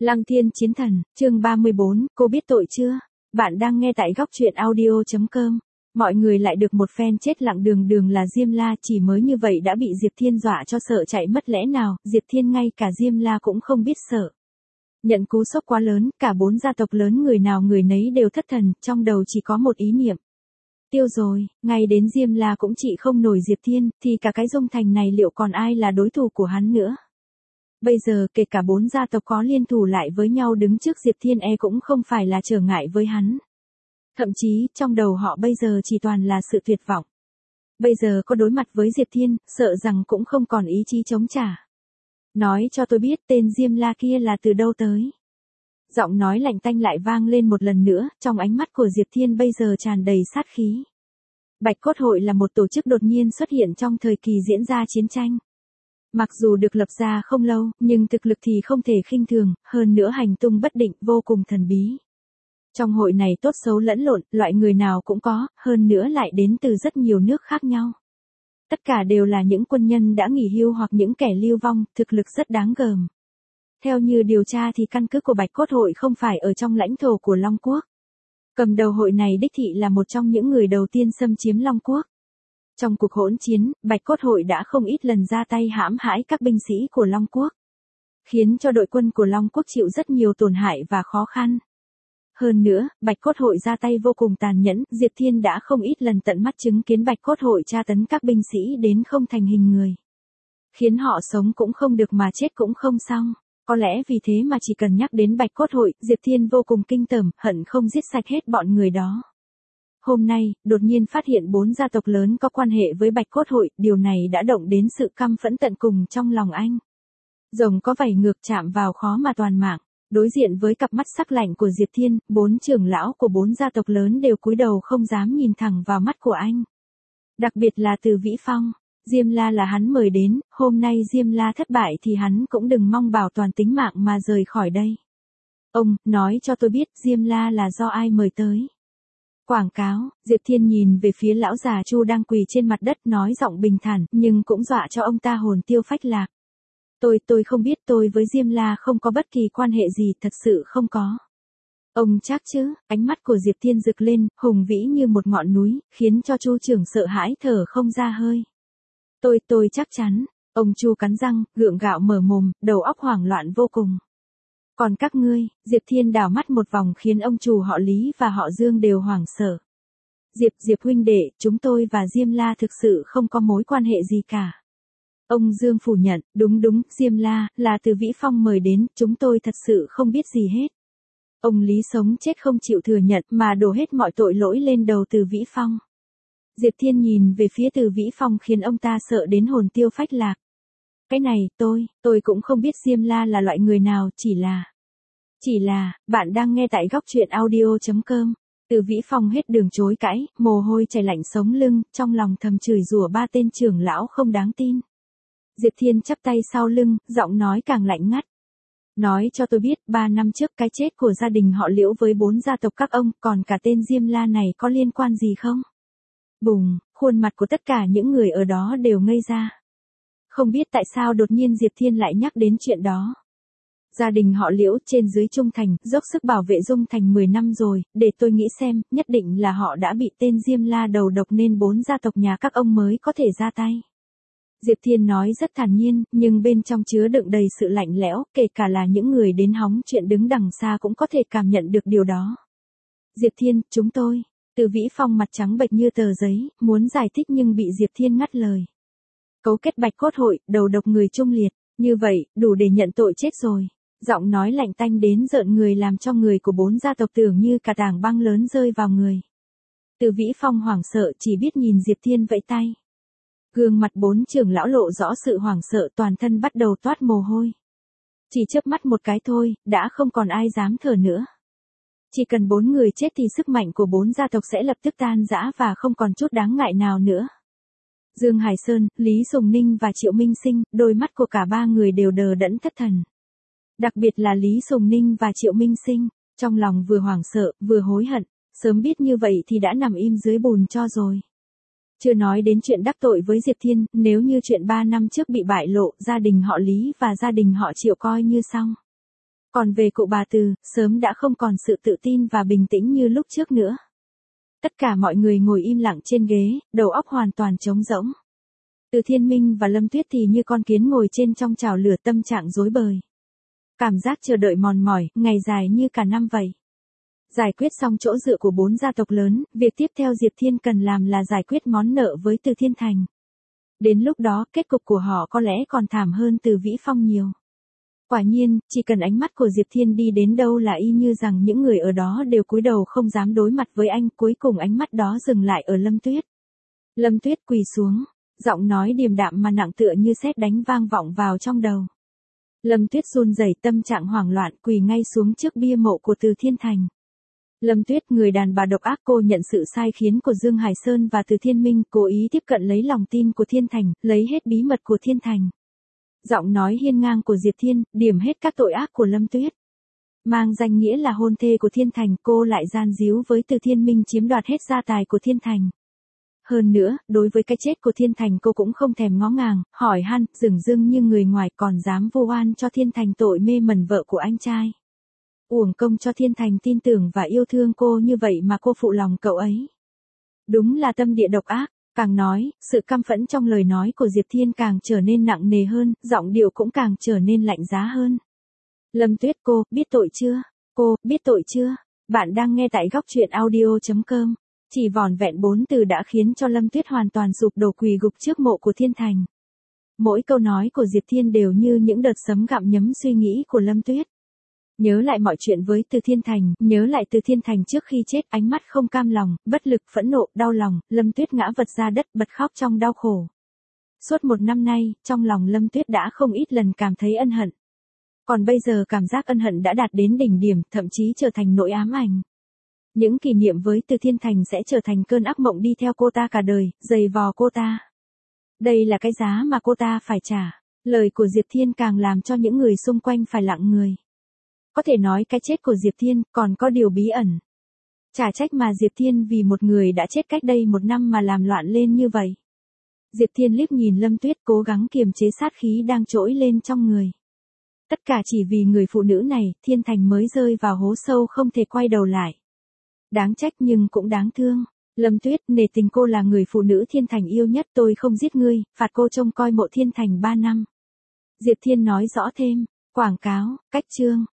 Lăng Thiên Chiến Thần, chương 34, cô biết tội chưa? Bạn đang nghe tại góc truyện audio.com. Mọi người lại được một phen chết lặng đường là Diêm La, chỉ mới như vậy đã bị Diệp Thiên dọa cho sợ chạy mất, lẽ nào Diệp Thiên ngay cả Diêm La cũng không biết sợ. Nhận cú sốc quá lớn, cả 4 gia tộc lớn người nào người nấy đều thất thần, trong đầu chỉ có một ý niệm. Tiêu rồi, ngay đến Diêm La cũng trị không nổi Diệp Thiên, thì cả cái Dung Thành này liệu còn ai là đối thủ của hắn nữa? Bây giờ kể cả 4 gia tộc có liên thủ lại với nhau đứng trước Diệp Thiên cũng không phải là trở ngại với hắn. Thậm chí, trong đầu họ bây giờ chỉ toàn là sự tuyệt vọng. Bây giờ có đối mặt với Diệp Thiên, sợ rằng cũng không còn ý chí chống trả. Nói cho tôi biết tên Diêm La kia là từ đâu tới. Giọng nói lạnh tanh lại vang lên một lần nữa, trong ánh mắt của Diệp Thiên bây giờ tràn đầy sát khí. Bạch Cốt Hội là một tổ chức đột nhiên xuất hiện trong thời kỳ diễn ra chiến tranh. Mặc dù được lập ra không lâu, nhưng thực lực thì không thể khinh thường, hơn nữa hành tung bất định, vô cùng thần bí. Trong hội này tốt xấu lẫn lộn, loại người nào cũng có, hơn nữa lại đến từ rất nhiều nước khác nhau. Tất cả đều là những quân nhân đã nghỉ hưu hoặc những kẻ lưu vong, thực lực rất đáng gờm. Theo như điều tra thì căn cứ của Bạch Cốt Hội không phải ở trong lãnh thổ của Long Quốc. Cầm đầu hội này đích thị là một trong những người đầu tiên xâm chiếm Long Quốc. Trong cuộc hỗn chiến, Bạch Cốt Hội đã không ít lần ra tay hãm hại các binh sĩ của Long Quốc, khiến cho đội quân của Long Quốc chịu rất nhiều tổn hại và khó khăn. Hơn nữa, Bạch Cốt Hội ra tay vô cùng tàn nhẫn, Diệp Thiên đã không ít lần tận mắt chứng kiến Bạch Cốt Hội tra tấn các binh sĩ đến không thành hình người. Khiến họ sống cũng không được mà chết cũng không xong. Có lẽ vì thế mà chỉ cần nhắc đến Bạch Cốt Hội, Diệp Thiên vô cùng kinh tởm, hận không giết sạch hết bọn người đó. Hôm nay, đột nhiên phát hiện 4 gia tộc lớn có quan hệ với Bạch Cốt Hội, điều này đã động đến sự căm phẫn tận cùng trong lòng anh. Rồng có vảy ngược chạm vào khó mà toàn mạng. Đối diện với cặp mắt sắc lạnh của Diệp Thiên, 4 trưởng lão của 4 gia tộc lớn đều cúi đầu không dám nhìn thẳng vào mắt của anh. Đặc biệt là Từ Vĩ Phong. Diêm La là hắn mời đến, hôm nay Diêm La thất bại thì hắn cũng đừng mong bảo toàn tính mạng mà rời khỏi đây. Ông, nói cho tôi biết Diêm La là do ai mời tới. Quảng cáo, Diệp Thiên nhìn về phía lão già Chu đang quỳ trên mặt đất, nói giọng bình thản, nhưng cũng dọa cho ông ta hồn tiêu phách lạc. Tôi không biết, tôi với Diêm La không có bất kỳ quan hệ gì, thật sự không có. Ông chắc chứ? Ánh mắt của Diệp Thiên rực lên, hùng vĩ như một ngọn núi, khiến cho Chu trưởng sợ hãi thở không ra hơi. Tôi chắc chắn. Ông Chu cắn răng, gượng gạo mở mồm, đầu óc hoảng loạn vô cùng. Còn các ngươi? Diệp Thiên đảo mắt một vòng khiến ông chủ họ Lý và họ Dương đều hoảng sợ. Diệp huynh đệ, chúng tôi và Diêm La thực sự không có mối quan hệ gì cả. Ông Dương phủ nhận, đúng, Diêm La, là Từ Vĩ Phong mời đến, chúng tôi thật sự không biết gì hết. Ông Lý sống chết không chịu thừa nhận mà đổ hết mọi tội lỗi lên đầu Từ Vĩ Phong. Diệp Thiên nhìn về phía Từ Vĩ Phong khiến ông ta sợ đến hồn tiêu phách lạc. Cái này, tôi cũng không biết Diêm La là loại người nào, chỉ là, bạn đang nghe tại góc truyện audio.com. Từ Vĩ Phong hết đường chối cãi, mồ hôi chảy lạnh sống lưng, trong lòng thầm chửi rủa 3 tên trưởng lão không đáng tin. Diệp Thiên chắp tay sau lưng, giọng nói càng lạnh ngắt. Nói cho tôi biết, 3 năm trước cái chết của gia đình họ Liễu với 4 gia tộc các ông, còn cả tên Diêm La này có liên quan gì không? Bùng, khuôn mặt của tất cả những người ở đó đều ngây ra. Không biết tại sao đột nhiên Diệp Thiên lại nhắc đến chuyện đó. Gia đình họ Liễu trên dưới trung thành, dốc sức bảo vệ Dung Thành 10 năm rồi, để tôi nghĩ xem, nhất định là họ đã bị tên Diêm La đầu độc nên 4 gia tộc nhà các ông mới có thể ra tay. Diệp Thiên nói rất thản nhiên, nhưng bên trong chứa đựng đầy sự lạnh lẽo, kể cả là những người đến hóng chuyện đứng đằng xa cũng có thể cảm nhận được điều đó. Diệp Thiên, chúng tôi. Từ Vĩ Phong mặt trắng bệch như tờ giấy, muốn giải thích nhưng bị Diệp Thiên ngắt lời. Cấu kết Bạch Cốt Hội, đầu độc người trung liệt, như vậy, đủ để nhận tội chết rồi. Giọng nói lạnh tanh đến rợn người làm cho người của 4 gia tộc tưởng như cả tảng băng lớn rơi vào người. Từ Vĩ Phong hoảng sợ chỉ biết nhìn Diệp Thiên vẫy tay. Gương mặt 4 trưởng lão lộ rõ sự hoảng sợ, toàn thân bắt đầu toát mồ hôi. Chỉ chớp mắt một cái thôi, đã không còn ai dám thở nữa. Chỉ cần 4 người chết thì sức mạnh của 4 gia tộc sẽ lập tức tan rã và không còn chút đáng ngại nào nữa. Dương Hải Sơn, Lý Sùng Ninh và Triệu Minh Sinh, đôi mắt của cả 3 người đều đờ đẫn thất thần. Đặc biệt là Lý Sùng Ninh và Triệu Minh Sinh, trong lòng vừa hoảng sợ, vừa hối hận, sớm biết như vậy thì đã nằm im dưới bùn cho rồi. Chưa nói đến chuyện đắc tội với Diệp Thiên, nếu như chuyện 3 năm trước bị bại lộ, gia đình họ Lý và gia đình họ Triệu coi như xong. Còn về cụ bà Từ, sớm đã không còn sự tự tin và bình tĩnh như lúc trước nữa. Tất cả mọi người ngồi im lặng trên ghế, đầu óc hoàn toàn trống rỗng. Từ Thiên Minh và Lâm Tuyết thì như con kiến ngồi trên trong chảo lửa, tâm trạng rối bời. Cảm giác chờ đợi mòn mỏi, ngày dài như cả năm vậy. Giải quyết xong chỗ dựa của 4 gia tộc lớn, việc tiếp theo Diệp Thiên cần làm là giải quyết món nợ với Từ Thiên Thành. Đến lúc đó, kết cục của họ có lẽ còn thảm hơn Từ Vĩ Phong nhiều. Quả nhiên, chỉ cần ánh mắt của Diệp Thiên đi đến đâu là y như rằng những người ở đó đều cúi đầu không dám đối mặt với anh, cuối cùng ánh mắt đó dừng lại ở Lâm Tuyết. Lâm Tuyết quỳ xuống, giọng nói điềm đạm mà nặng tựa như sét đánh vang vọng vào trong đầu. Lâm Tuyết run rẩy, tâm trạng hoảng loạn, quỳ ngay xuống trước bia mộ của Từ Thiên Thành. Lâm Tuyết, người đàn bà độc ác, cô nhận sự sai khiến của Dương Hải Sơn và Từ Thiên Minh, cố ý tiếp cận lấy lòng tin của Thiên Thành, lấy hết bí mật của Thiên Thành. Giọng nói hiên ngang của Diệp Thiên, điểm hết các tội ác của Lâm Tuyết. Mang danh nghĩa là hôn thê của Thiên Thành, cô lại gian díu với Từ Thiên Minh chiếm đoạt hết gia tài của Thiên Thành. Hơn nữa, đối với cái chết của Thiên Thành cô cũng không thèm ngó ngàng, hỏi han, dửng dưng như người ngoài, còn dám vu oan cho Thiên Thành tội mê mẩn vợ của anh trai. Uổng công cho Thiên Thành tin tưởng và yêu thương cô như vậy mà cô phụ lòng cậu ấy. Đúng là tâm địa độc ác. Càng nói, sự căm phẫn trong lời nói của Diệp Thiên càng trở nên nặng nề hơn, giọng điệu cũng càng trở nên lạnh giá hơn. Lâm Tuyết, cô biết tội chưa? Cô biết tội chưa? Bạn đang nghe tại góc truyện audio.com. Chỉ vỏn vẹn 4 từ đã khiến cho Lâm Tuyết hoàn toàn sụp đổ, quỳ gục trước mộ của Thiên Thành. Mỗi câu nói của Diệp Thiên đều như những đợt sấm gặm nhấm suy nghĩ của Lâm Tuyết. Nhớ lại mọi chuyện với Từ Thiên Thành, nhớ lại Từ Thiên Thành trước khi chết, ánh mắt không cam lòng, bất lực, phẫn nộ, đau lòng, Lâm Tuyết ngã vật ra đất, bật khóc trong đau khổ. Suốt 1 năm nay, trong lòng Lâm Tuyết đã không ít lần cảm thấy ân hận. Còn bây giờ cảm giác ân hận đã đạt đến đỉnh điểm, thậm chí trở thành nỗi ám ảnh. Những kỷ niệm với Từ Thiên Thành sẽ trở thành cơn ác mộng đi theo cô ta cả đời, giày vò cô ta. Đây là cái giá mà cô ta phải trả. Lời của Diệp Thiên càng làm cho những người xung quanh phải lặng người. Có thể nói cái chết của Diệp Thiên còn có điều bí ẩn. Chả trách mà Diệp Thiên vì một người đã chết cách đây 1 năm mà làm loạn lên như vậy. Diệp Thiên liếc nhìn Lâm Tuyết, cố gắng kiềm chế sát khí đang trỗi lên trong người. Tất cả chỉ vì người phụ nữ này, Thiên Thành mới rơi vào hố sâu không thể quay đầu lại. Đáng trách nhưng cũng đáng thương. Lâm Tuyết, nể tình cô là người phụ nữ Thiên Thành yêu nhất, tôi không giết ngươi, phạt cô trông coi mộ Thiên Thành 3 năm. Diệp Thiên nói rõ thêm. Quảng cáo, cách chương.